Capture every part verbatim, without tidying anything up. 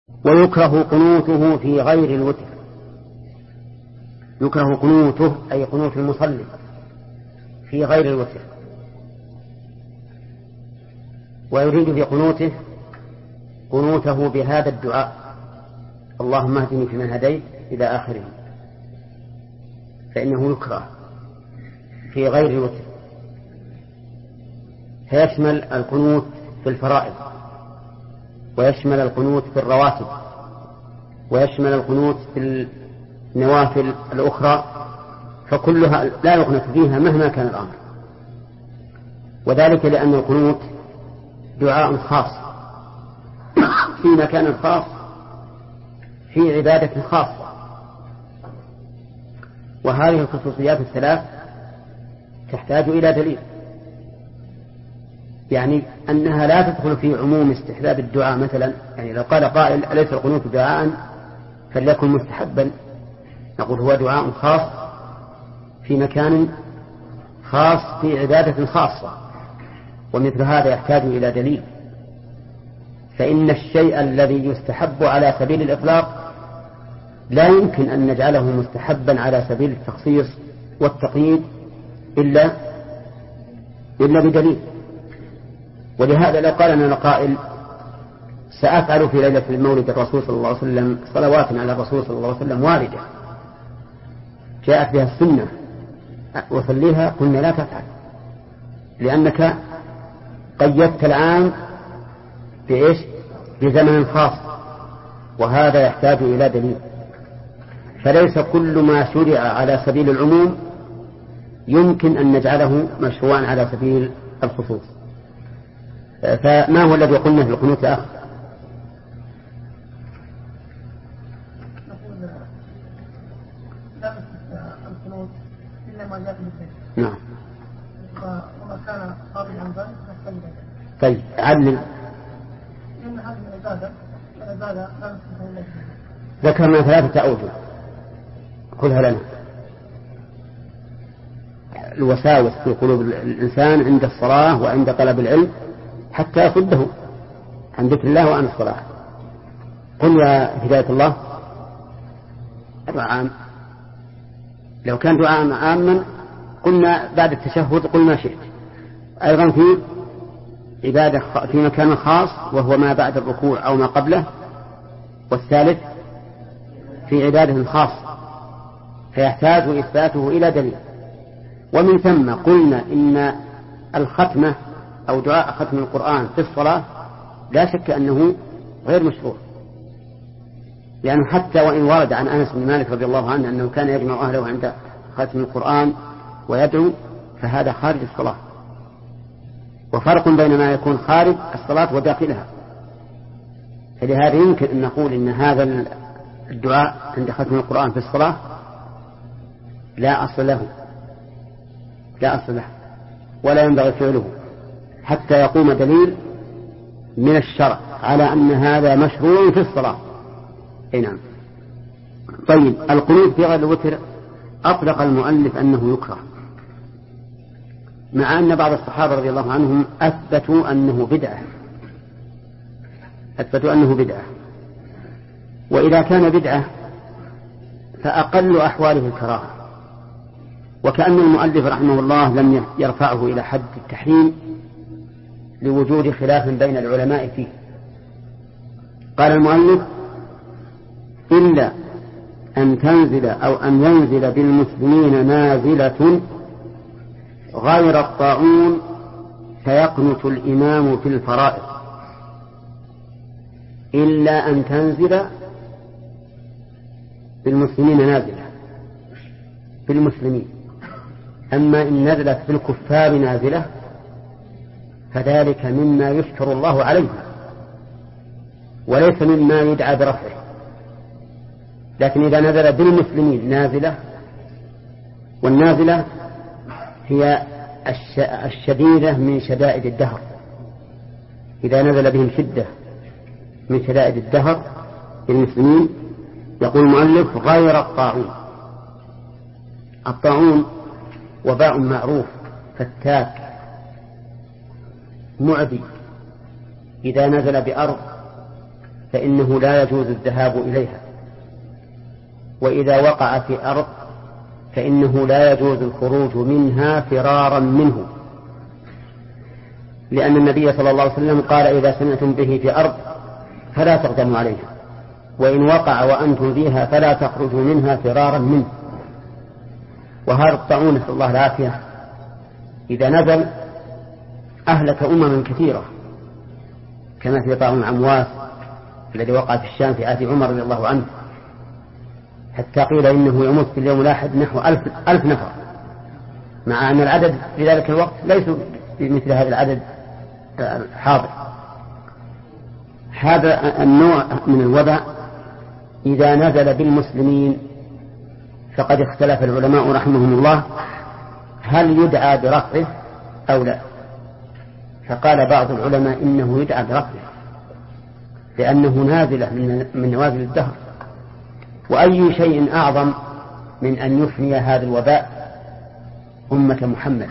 ويكره قنوته في غير الوتر. يكره قنوته أي قنوت المصلي في غير الوتر، ويريد في قنوته قنوته بهذا الدعاء: اللهم اهدني فيمن هديت إلى آخره، فإنه يكره في غير الوتر. فيشمل القنوت في الفرائض، ويشمل القنوت في الرواتب، ويشمل القنوت في النوافل الأخرى، فكلها لا يقنط فيها مهما كان الأمر. وذلك لأن القنوت دعاء خاص في مكان خاص في عبادة خاصة، وهذه الخصوصيات الثلاث تحتاج إلى دليل، يعني أنها لا تدخل في عموم استحباب الدعاء. مثلا يعني لو قال قائل أليس القنوت دعاء فليكن مستحبا، نقول هو دعاء خاص في مكان خاص في عبادة خاصة، ومثل هذا يحتاج إلى دليل. فإن الشيء الذي يستحب على سبيل الإطلاق لا يمكن أن نجعله مستحبا على سبيل التخصيص والتقييد إلا إلا بدليل. ولهذا لو قال لنا قائل سأفعل في ليلة المولد الرسول صلى الله عليه وسلم صلوات على الرسول صلى الله عليه وسلم واردة جاءت بها السنة وصليها، قلنا لا تفعل، لأنك قيدت العام بإيش؟ بزمن خاص، وهذا يحتاج إلى دليل. فليس كل ما شرع على سبيل العموم يمكن أن نجعله مشروعا على سبيل الخصوص. فما هو الذي قلنا في القنوت يا أخي؟ القنوت إلا ما جاء بالبيت. نعم. وما كان خارج عن ذلك فاستمر. طيب علم. إن هذه العبادة العبادة لا نستطيع إلا ذكرنا ثلاثة أوجه، قلها لنا. الوساوس في قلوب الإنسان عند الصلاة وعند طلب العلم حتى يصده عن ذكر الله وعن الصلاة. قل يا هداية الله دعاء عام. لو كان دعاء عاما قلنا بعد التشهد قل ما شئت. أيضا في عبادة في مكان خاص وهو ما بعد الركوع أو ما قبله. والثالث في عبادة خاصة فيحتاج إثباته إلى دليل. ومن ثم قلنا إن الختمة أو دعاء ختم القرآن في الصلاة لا شك أنه غير مشروع، لأنه حتى وإن ورد عن أنس بن مالك رضي الله عنه أنه كان يجمع أهله عند ختم القرآن ويدعو، فهذا خارج الصلاة. وفرق بين ما يكون خارج الصلاة وداخلها. فلهذا يمكن أن نقول إن هذا الدعاء عند ختم القرآن في الصلاة لا أصل له لا أصل له ولا ينبغي فعله حتى يقوم دليل من الشرع على أن هذا مشروع في الصلاة. أي نعم. طيب القنوت في غير الوتر أطلق المؤلف أنه يكره، مع أن بعض الصحابة رضي الله عنهم أثبتوا أنه بدعة أثبتوا أنه بدعة. وإذا كان بدعة فأقل أحواله الكراهة، وكأن المؤلف رحمه الله لم يرفعه إلى حد التحريم لوجود خلاف بين العلماء فيه. قال المؤلف إلا أن تنزل أو أن ينزل بالمسلمين نازلة غير الطاعون فيقنت الإمام في الفرائض. إلا أن تنزل بالمسلمين نازلة بالمسلمين، أما إن نزلت بالكفار نازلة فذلك مما يشكر الله عليه وليس مما يدعى برفعه. لكن إذا نزل بالمسلمين نازلة، والنازلة هي الشديدة من شدائد الدهر، إذا نزل بهم شدة من شدائد الدهر بالمسلمين، يقول المؤلف غير الطاعون. الطاعون وباء معروف فتاك معدي، إذا نزل بأرض فإنه لا يجوز الذهاب إليها، وإذا وقع في أرض فإنه لا يجوز الخروج منها فرارا منه، لأن النبي صلى الله عليه وسلم قال إذا سمعتم به في أرض فلا تقدموا عليها، وإن وقع وأنتم فيها فلا تخرجوا منها فرارا منه. وهذا الطاعون نسأل الله العافية إذا نزل أهلك أمما كثيرة، كما في طاعون عمواس الذي وقع في الشام في عهد عمر رضي الله عنه، حتى قيل إنه يموت في اليوم الواحد نحو ألف, ألف نفر، مع أن العدد في ذلك الوقت ليس بمثل هذا العدد حاضر. هذا النوع من الوباء إذا نزل بالمسلمين فقد اختلف العلماء رحمهم الله هل يدعى برفعه أو لا. فقال بعض العلماء إنه يدعى برفعه لأنه نازلة من نوازل الدهر، وأي شيء أعظم من أن يفني هذا الوباء أمة محمد.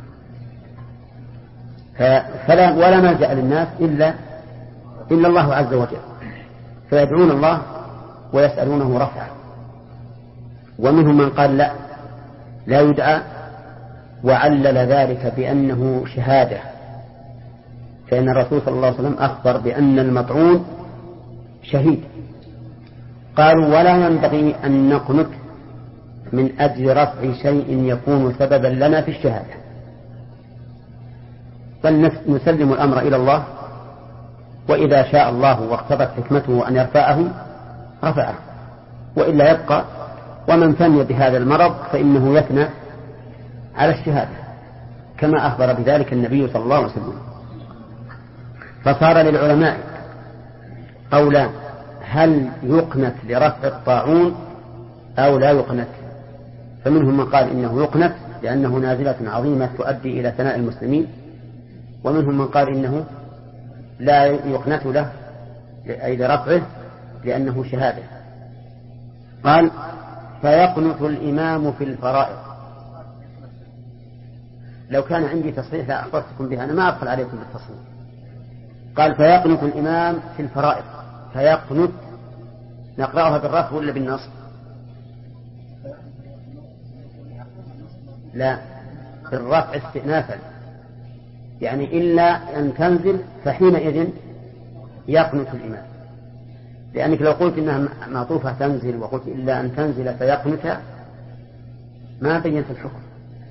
فلا ولا ملجأ للناس إلا إلا الله عز وجل، فيدعون الله ويسألونه رفعه. ومنهم من قال لا لا يدعى، وعلل ذلك بأنه شهادة، فإن الرسول صلى الله عليه وسلم أخبر بأن المطعون شهيد. قالوا ولا ينبغي أن نقنط من أجل رفع شيء يكون سببا لنا في الشهادة، بل نسلم الأمر إلى الله، وإذا شاء الله واقتضت حكمته أن يرفعه رفعه، وإلا يبقى. ومن ثني بهذا المرض فإنه يثنى على الشهادة، كما أخبر بذلك النبي صلى الله عليه وسلم. فصار للعلماء قولان: هل يقنت لرفع الطاعون أو لا يقنت؟ فمنهم من قال إنه يقنت لأنه نازلة عظيمة تؤدي إلى ثناء المسلمين، ومنهم من قال إنه لا يقنت له أي لرفعه لأنه شهادة. قال: فيقنت الإمام في الفرائض. لو كان عندي تصحيح لا أخبرتكم بها، أنا ما أدخل عليكم بالتصحيح. قال: فيقنت الإمام في الفرائض. فيقنت نقرأها بالرفع ولا بالنصب؟ لا، بالرفع استئنافا، يعني إلا أن تنزل فحينئذ يقنت الإمام. لأنك لو قلت إنها معطوفة تنزل وقلت إلا أن تنزل فيقنت ما بينت الحكم،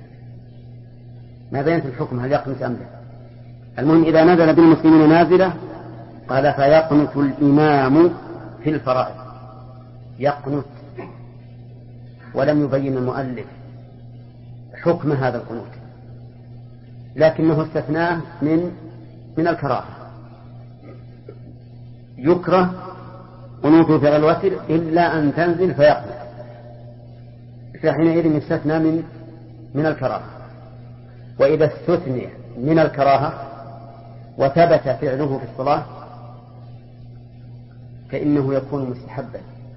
ما بينت الحكم هل يقنت أم لا. المهم إذا نزل بالمسلمين نازلة قال: فيقنت الإمام في الفرائض. يقنت، ولم يبين المؤلف حكم هذا القنوت، لكنه استثناه من من الكراهة. يكره قنوت في الوتر إلا أن تنزل فيقنت، فحينئذ يستثنى من من الكراهة. وإذا استثني من الكراهة وثبت فعله في الصلاة فإنه يكون مستحبا،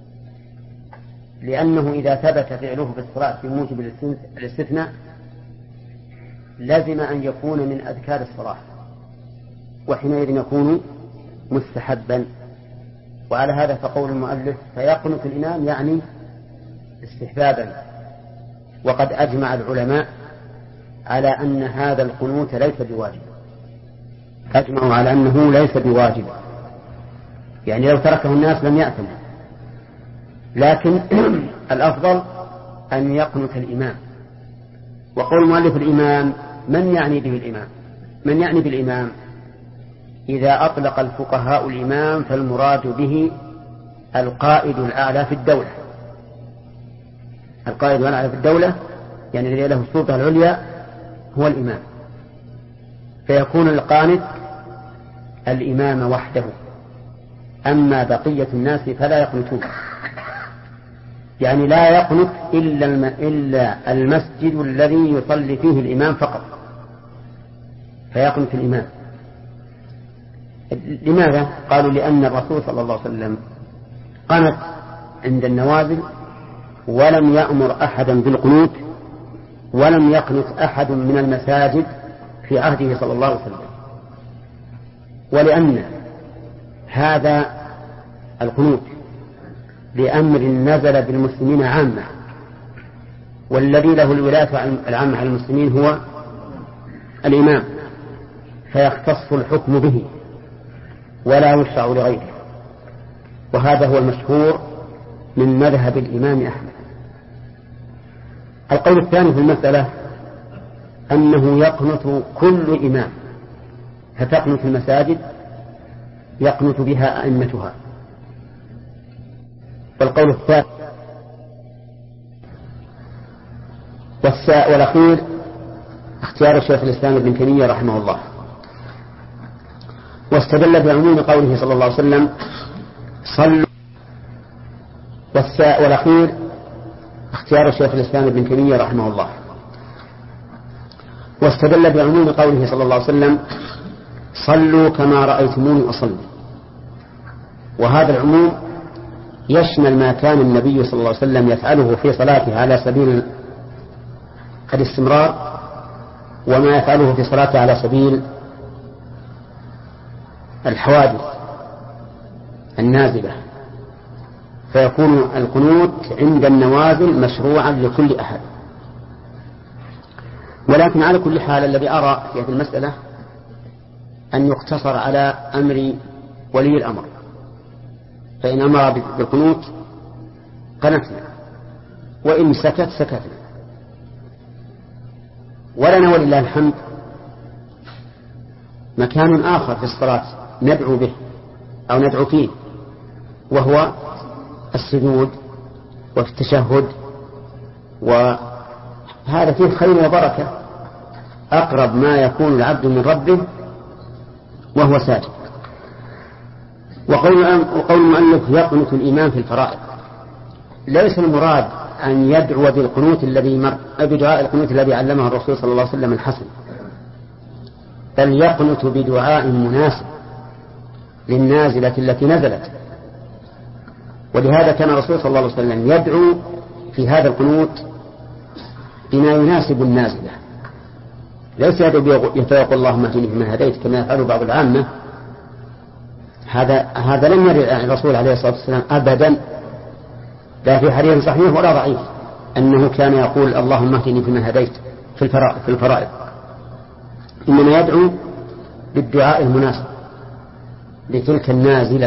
لأنه إذا ثبت فعله في الصلاة في موجب الاستثناء لازم أن يكون من أذكار الصلاة، وحينئذ يكون مستحبا. وعلى هذا فقول المؤلف: فيقنت الإمام يعني استحبابا. وقد أجمع العلماء على أن هذا القنوت ليس بواجب، أجمعوا على أنه ليس بواجب، يعني لو تركه الناس لم يأثم، لكن الأفضل أن يقنت الإمام. وقول المؤلف الإمام، من يعني به الإمام؟ من يعني بالإمام؟ إذا أطلق الفقهاء الإمام فالمراد به القائد الأعلى في الدولة. القائد الأعلى في الدولة يعني الذي له السلطة العليا هو الإمام، فيكون القانت الإمام وحده، أما بقية الناس فلا يقنتون، يعني لا يقنت إلا, إلا المسجد الذي يصلي فيه الإمام فقط، فيقنت الإمام. لماذا؟ قالوا: لأن الرسول صلى الله عليه وسلم قنت عند النوازل ولم يأمر أحدا بالقنوت، ولم يقنت أحد من المساجد في عهده صلى الله عليه وسلم. ولأن هذا القنوت لأمر نزل بالمسلمين عامة، والذي له الولاية العامة على المسلمين هو الإمام، فيختص الحكم به ولا يشرع لغيره. وهذا هو المشهور من مذهب الإمام أحمد. القول الثاني في المسألة أنه يقنت كل إمام، فتقنت المساجد يقنت بها أئمتها. والقول الثالث والأخير اختيار الشيخ الإسلام ابن تيمية رحمه الله، واستدل بعموم قوله صلى الله عليه وسلم صلوا. والأخير اختيار الشيخ الإسلام ابن تيمية رحمه الله، واستدل بعموم قوله صلى الله عليه وسلم صلوا كما رأيتموني أصلي. وهذا العموم يشمل ما كان النبي صلى الله عليه وسلم يفعله في صلاته على سبيل الاستمرار، وما يفعله في صلاته على سبيل الحوادث النازلة، فيكون القنوت عند النوازل مشروعا لكل أحد. ولكن على كل حال الذي أرى في هذه المسألة أن يقتصر على أمر ولي الأمر، فإن أمر بالقنوت قنتنا، وإن سكت سكتنا. ولنا ولله الحمد مكان آخر في الصلاة ندعو به أو ندعو فيه، وهو السجود وفي التشهد، وهذا فيه خير وبركة، أقرب ما يكون العبد من ربه وهو ساجد. وقول المؤلف يقنت الإمام في الفرائض، ليس المراد أن يدعو بالقنوت الذي مر بدعاء القنوت الذي علمه الرسول صلى الله عليه وسلم الحسن، بل يقنت بدعاء مناسب للنازلة التي نزلت. ولهذا كان الرسول صلى الله عليه وسلم يدعو في هذا القنوت بما يناسب النازلة، ليس يدعو يتوقع اللهم اهدني فيمن هديت كما يفعل بعض العامة. هذا هذا لم يرد عن الرسول عليه الصلاة والسلام أبدا، لا في حديث صحيح ولا ضعيف أنه كان يقول اللهم اهدني فيمن هديت في الفرائض, في الفرائض. إنما يدعو بالدعاء المناسب لتلك النازلة.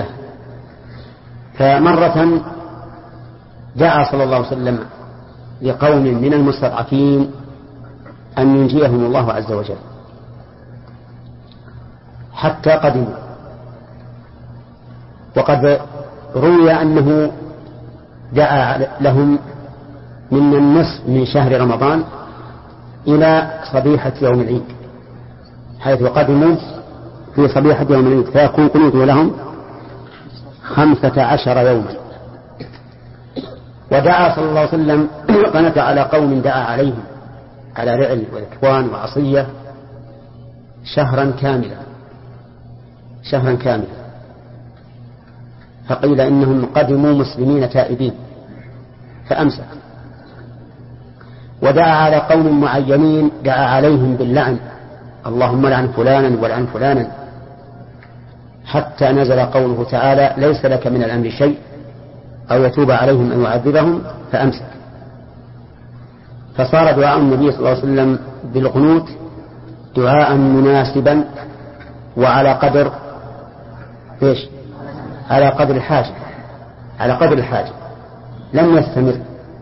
فمرة دعا صلى الله عليه وسلم لقوم من المستضعفين أن ينجيهم الله عز وجل حتى قدموا، وقد روي أنه دعا لهم من النصف من شهر رمضان إلى صبيحة يوم العيد، حيث قدموا في صبيحة يوم العيد، فيكون قنوته لهم خمسة عشر يوما. ودعا صلى الله عليه وسلم قنت على قوم دعا عليهم على رعل وذكوان وعصية شهرا كاملا شهرا كاملا فقيل إنهم قدموا مسلمين تائبين فأمسك. ودعا على قوم معينين دعا عليهم باللعن، اللهم لعن فلانا ولعن فلانا، حتى نزل قوله تعالى ليس لك من الأمر شيء أو يتوب عليهم أو يعذبهم فأمسك. فصار دعاء النبي صلى الله عليه وسلم بالقنوت دعاء مناسبا وعلى قدر إيش؟ على قدر الحاجة على قدر الحاجة لم يستمر.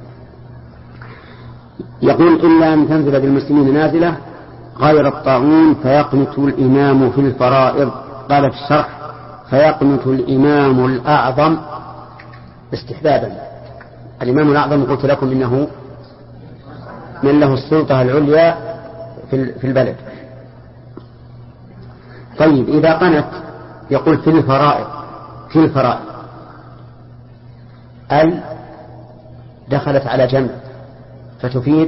يقول إلا أن تنزل بالمسلمين نازلة غير الطاعون فيقنت الإمام في الفرائض. قال في الشرح فيقنت الإمام الأعظم استحبابا. الإمام الأعظم قلت لكم إنه من له السلطة العليا في البلد. طيب إذا قنت يقول في الفرائض في الفرائض ال دخلت على جنب فتفيد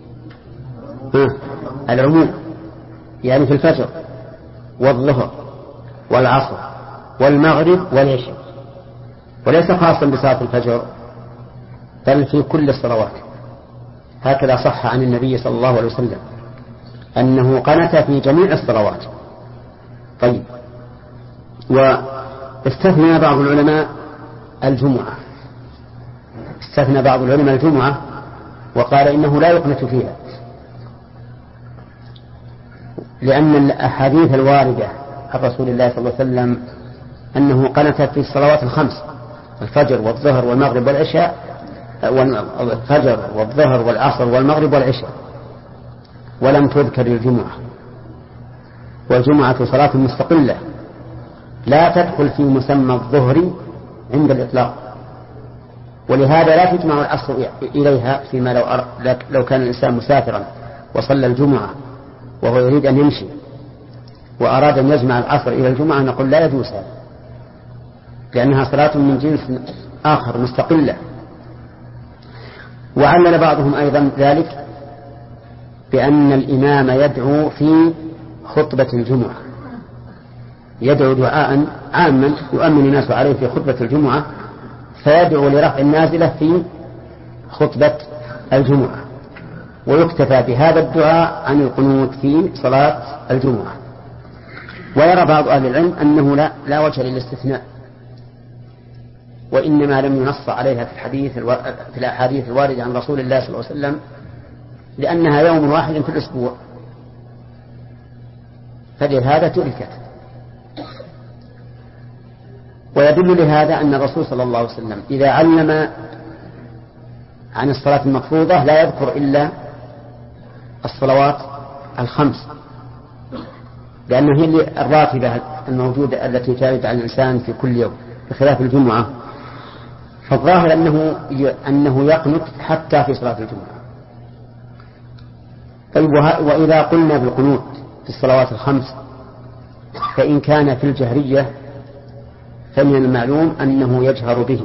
العموم، يعني في الفجر والظهر والعصر والمغرب والعشاء، وليس خاصا بصلاة الفجر بل في كل الصلوات. هكذا صح عن النبي صلى الله عليه وسلم أنه قنت في جميع الصلوات. طيب، واستثنى بعض العلماء الجمعة. استثنى بعض العلماء الجمعة وقال إنه لا يقنت فيها، لأن الأحاديث الواردة عن رسول الله صلى الله عليه وسلم أنه قنت في الصلوات الخمس: الفجر والظهر والمغرب والعشاء، والفجر والظهر والعصر والمغرب والعشاء، ولم تذكر الجمعة. والجمعة صلاة مستقلة لا تدخل في مسمى الظهر عند الإطلاق، ولهذا لا تجمع العصر إليها فيما لو, أر... لو كان الإنسان مسافرا وصلى الجمعة وهو يريد أن يمشي وأراد أن يجمع العصر إلى الجمعة، نقول لا يجوز هذا، لأنها صلاة من جنس آخر مستقلة. وعلل بعضهم أيضا ذلك بأن الإمام يدعو في خطبة الجمعة، يدعو دعاء عاما يؤمن الناس عليه في خطبة الجمعة، فيدعو لرفع النازلة في خطبة الجمعة، ويكتفى بهذا الدعاء عن القنوت في صلاة الجمعة. ويرى بعض أهل العلم أنه لا, لا وجه للاستثناء، وإنما لم ينص عليها في الحديث الو... في الأحاديث الواردة عن رسول الله صلى الله عليه وسلم، لأنها يوم واحد في الأسبوع، فلهذا تركت. ويدل لهذا أن الرسول صلى الله عليه وسلم إذا علم عن الصلاة المفروضة لا يذكر إلا الصلوات الخمس، لأنه هي الراتبة الموجودة التي ترد على الإنسان في كل يوم بخلاف الجمعة. فالظاهر أنه أنه يقنت حتى في صلاة الجمعة. طيب، وإذا قلنا بالقنوت في الصلوات الخمس فإن كان في الجهرية فمن المعلوم أنه يجهر به،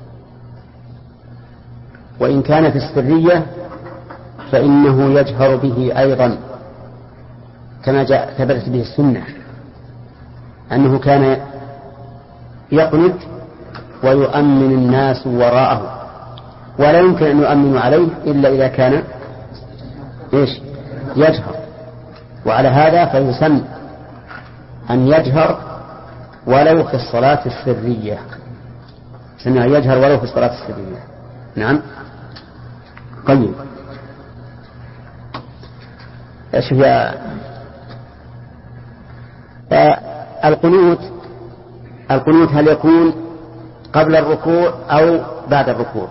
وإن كان في السرية فإنه يجهر به أيضا، كما جاء ثبتت به السنة أنه كان يقنت ويؤمن الناس وراءه، ولا يمكن أن يؤمنوا عليه إلا إذا كان إيش يجهر. وعلى هذا فيسن أن يجهر ولو في الصلاة السرية، سن أن يجهر ولو في الصلاة السرية. نعم. طيب، ايش هي القنوت؟ القنوت هل يكون قبل الركوع أو بعد الركوع؟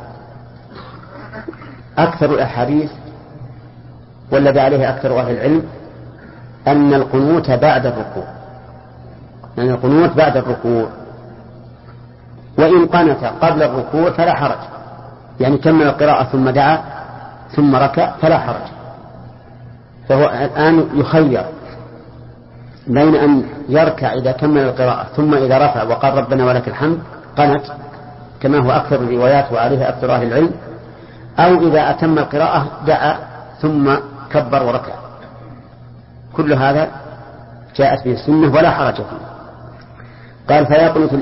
أكثر الأحاديث والذي عليه أكثر أهل العلم أن القنوت بعد الركوع، أن القنوت بعد الركوع. وإن قنت قبل الركوع فلا حرج، يعني كمل القراءة ثم دعا ثم ركع فلا حرج. فهو الآن يخير بين أن يركع إذا كمل القراءة ثم إذا رفع وقال ربنا ولك الحمد قنت كما هو أكثر الروايات وعليها أكثر أهل العلم، أو إذا أتم القراءة دعا ثم كبر وركع. كل هذا جاءت به السنة ولا حرج فيه. قال فيقنت